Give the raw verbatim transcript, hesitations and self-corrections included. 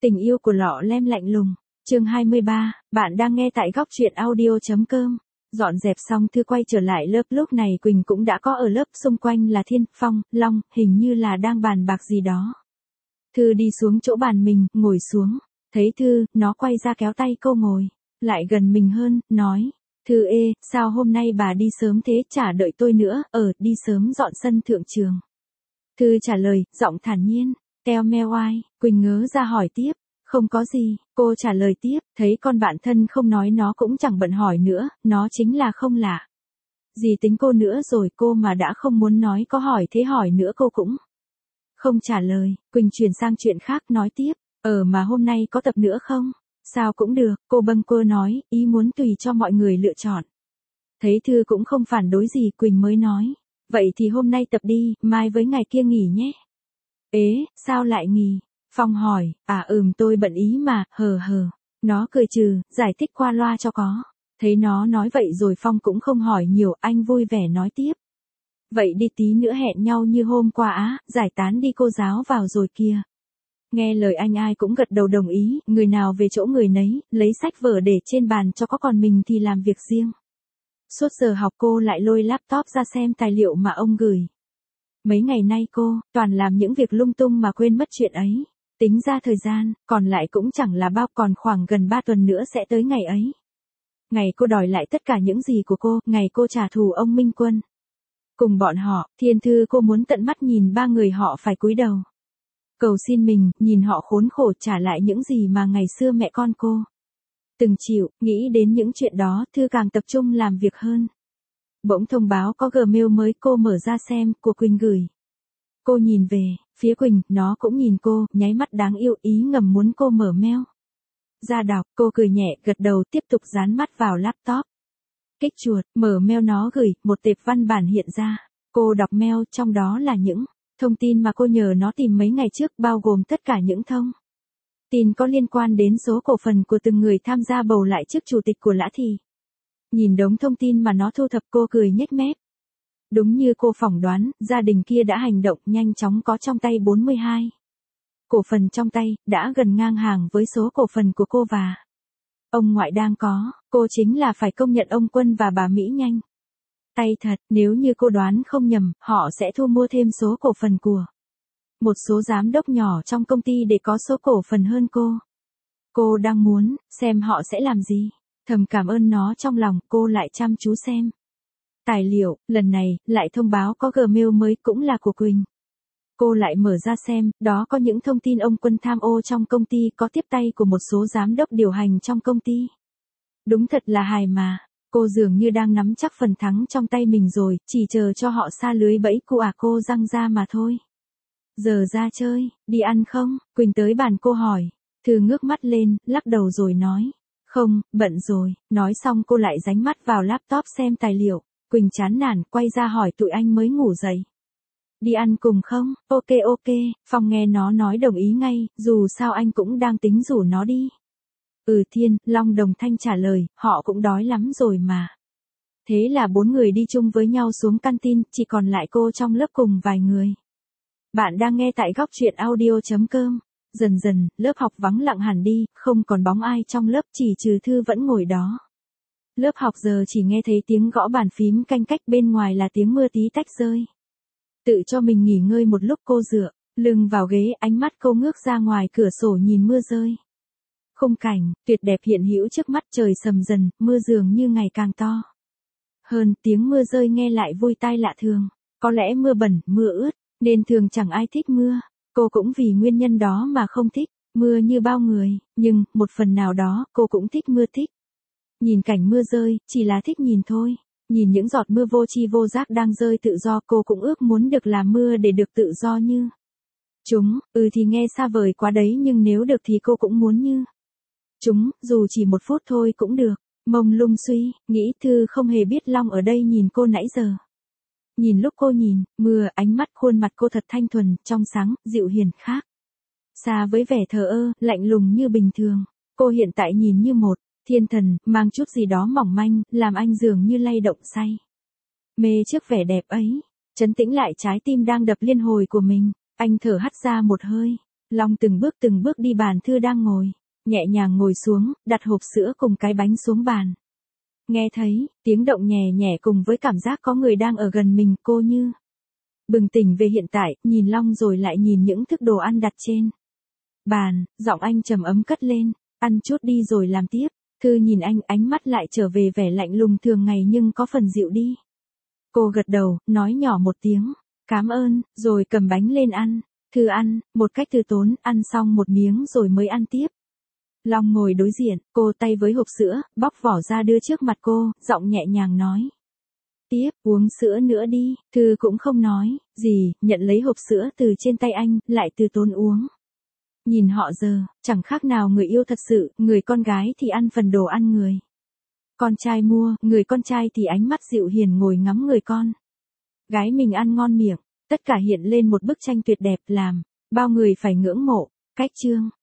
Tình yêu của lọ lem lạnh lùng. Chương hai mươi ba, bạn đang nghe tại góc truyện audio chấm com. Dọn dẹp xong Thư quay trở lại lớp, lúc này Quỳnh cũng đã có ở lớp, xung quanh là Thiên, Phong, Long, hình như là đang bàn bạc gì đó. Thư đi xuống chỗ bàn mình, ngồi xuống. Thấy Thư, nó quay ra kéo tay cô ngồi. Lại gần mình hơn, nói. Thư ê, sao hôm nay bà đi sớm thế, chả đợi tôi nữa, ở, đi sớm dọn sân thượng trường. Thư trả lời, giọng thản nhiên. Teo meo oai, Quỳnh ngớ ra hỏi tiếp. Không có gì, cô trả lời tiếp, thấy con bạn thân không nói nó cũng chẳng bận hỏi nữa, nó chính là không lạ. Gì tính cô nữa rồi, cô mà đã không muốn nói có hỏi thế hỏi nữa cô cũng không trả lời. Quỳnh chuyển sang chuyện khác nói tiếp, ờ mà hôm nay có tập nữa không? Sao cũng được, cô bâng quơ nói, ý muốn tùy cho mọi người lựa chọn. Thấy Thư cũng không phản đối gì, Quỳnh mới nói, vậy thì hôm nay tập đi, mai với ngày kia nghỉ nhé. Ế, sao lại nghỉ? Phong hỏi, à ừm tôi bận ý mà, hờ hờ. Nó cười trừ, giải thích qua loa cho có. Thấy nó nói vậy rồi Phong cũng không hỏi nhiều, anh vui vẻ nói tiếp. Vậy đi tí nữa hẹn nhau như hôm qua á, giải tán đi cô giáo vào rồi kìa. Nghe lời anh ai cũng gật đầu đồng ý, người nào về chỗ người nấy, lấy sách vở để trên bàn cho có, còn mình thì làm việc riêng. Suốt giờ học cô lại lôi laptop ra xem tài liệu mà ông gửi. Mấy ngày nay cô, toàn làm những việc lung tung mà quên mất chuyện ấy. Tính ra thời gian, còn lại cũng chẳng là bao, còn khoảng gần ba tuần nữa sẽ tới ngày ấy. Ngày cô đòi lại tất cả những gì của cô, ngày cô trả thù ông Minh Quân. Cùng bọn họ, Thiên Thư cô muốn tận mắt nhìn ba người họ phải cúi đầu. Cầu xin mình, nhìn họ khốn khổ trả lại những gì mà ngày xưa mẹ con cô từng chịu, nghĩ đến những chuyện đó, Thư càng tập trung làm việc hơn. Bỗng thông báo có Gmail mới, cô mở ra xem, của Quỳnh gửi. Cô nhìn về, phía Quỳnh, nó cũng nhìn cô, nháy mắt đáng yêu, ý ngầm muốn cô mở mail. Ra đọc, cô cười nhẹ, gật đầu, tiếp tục dán mắt vào laptop. Kích chuột, mở mail nó gửi, một tệp văn bản hiện ra. Cô đọc mail, trong đó là những thông tin mà cô nhờ nó tìm mấy ngày trước, bao gồm tất cả những thông tin có liên quan đến số cổ phần của từng người tham gia bầu lại chức chủ tịch của Lã Thị. Nhìn đống thông tin mà nó thu thập, cô cười nhếch mép. Đúng như cô phỏng đoán, gia đình kia đã hành động nhanh chóng, có trong tay bốn mươi hai cổ phần trong tay, đã gần ngang hàng với số cổ phần của cô và ông ngoại đang có. Cô chính là phải công nhận ông Quân và bà Mỹ nhanh tay thật, nếu như cô đoán không nhầm, họ sẽ thu mua thêm số cổ phần của một số giám đốc nhỏ trong công ty để có số cổ phần hơn cô. Cô đang muốn xem họ sẽ làm gì. Thầm cảm ơn nó trong lòng, cô lại chăm chú xem tài liệu, lần này, lại thông báo có Gmail mới, cũng là của Quỳnh. Cô lại mở ra xem, đó có những thông tin ông Quân tham ô trong công ty, có tiếp tay của một số giám đốc điều hành trong công ty. Đúng thật là hài mà, cô dường như đang nắm chắc phần thắng trong tay mình rồi, chỉ chờ cho họ sa lưới bẫy cụ à cô răng ra mà thôi. Giờ ra chơi, đi ăn không? Quỳnh tới bàn cô hỏi. Thư ngước mắt lên, lắc đầu rồi nói. Không, bận rồi. Nói xong cô lại dánh mắt vào laptop xem tài liệu. Quỳnh chán nản, quay ra hỏi tụi anh mới ngủ dậy. Đi ăn cùng không? Ok ok, Phong nghe nó nói đồng ý ngay, dù sao anh cũng đang tính rủ nó đi. Ừ Thiên, Long đồng thanh trả lời, họ cũng đói lắm rồi mà. Thế là bốn người đi chung với nhau xuống canteen, chỉ còn lại cô trong lớp cùng vài người. Bạn đang nghe tại góc truyện audio chấm com. Dần dần, lớp học vắng lặng hẳn đi, không còn bóng ai trong lớp, chỉ trừ Thư vẫn ngồi đó. Lớp học giờ chỉ nghe thấy tiếng gõ bàn phím canh cách, bên ngoài là tiếng mưa tí tách rơi. Tự cho mình nghỉ ngơi một lúc, cô dựa lưng vào ghế, ánh mắt cô ngước ra ngoài cửa sổ nhìn mưa rơi. Khung cảnh tuyệt đẹp hiện hữu trước mắt, trời sầm dần, mưa dường như ngày càng to hơn, tiếng mưa rơi nghe lại vui tai lạ thường. Có lẽ mưa bẩn, mưa ướt, nên thường chẳng ai thích mưa. Cô cũng vì nguyên nhân đó mà không thích mưa như bao người, nhưng một phần nào đó cô cũng thích mưa, thích nhìn cảnh mưa rơi, chỉ là thích nhìn thôi. Nhìn những giọt mưa vô tri vô giác đang rơi tự do, cô cũng ước muốn được làm mưa để được tự do như chúng. Ừ thì nghe xa vời quá đấy, nhưng nếu được thì cô cũng muốn như chúng, dù chỉ một phút thôi cũng được. Mông lung suy nghĩ, Thư không hề biết Long ở đây nhìn cô nãy giờ. Nhìn lúc cô nhìn mưa, ánh mắt khuôn mặt cô thật thanh thuần, trong sáng, dịu hiền khác xa với vẻ thờ ơ, lạnh lùng như bình thường. Cô hiện tại nhìn như một thiên thần, mang chút gì đó mỏng manh, làm anh dường như lay động say mê trước vẻ đẹp ấy. Trấn tĩnh lại trái tim đang đập liên hồi của mình, anh thở hắt ra một hơi. Long từng bước từng bước đi bàn Thư đang ngồi, nhẹ nhàng ngồi xuống, đặt hộp sữa cùng cái bánh xuống bàn. Nghe thấy, tiếng động nhẹ nhẹ cùng với cảm giác có người đang ở gần mình, cô như bừng tỉnh về hiện tại, nhìn Long rồi lại nhìn những thức đồ ăn đặt trên bàn, giọng anh trầm ấm cất lên, ăn chút đi rồi làm tiếp. Thư nhìn anh, ánh mắt lại trở về vẻ lạnh lùng thường ngày nhưng có phần dịu đi. Cô gật đầu, nói nhỏ một tiếng, cảm ơn, rồi cầm bánh lên ăn. Thư ăn, một cách từ tốn, ăn xong một miếng rồi mới ăn tiếp. Long ngồi đối diện, cô tay với hộp sữa, bóc vỏ ra đưa trước mặt cô, giọng nhẹ nhàng nói. Tiếp, uống sữa nữa đi. Thư cũng không nói gì, nhận lấy hộp sữa từ trên tay anh, lại từ tốn uống. Nhìn họ giờ, chẳng khác nào người yêu thật sự, người con gái thì ăn phần đồ ăn người con trai mua, người con trai thì ánh mắt dịu hiền ngồi ngắm người con gái mình ăn ngon miệng, tất cả hiện lên một bức tranh tuyệt đẹp làm bao người phải ngưỡng mộ. Cách chương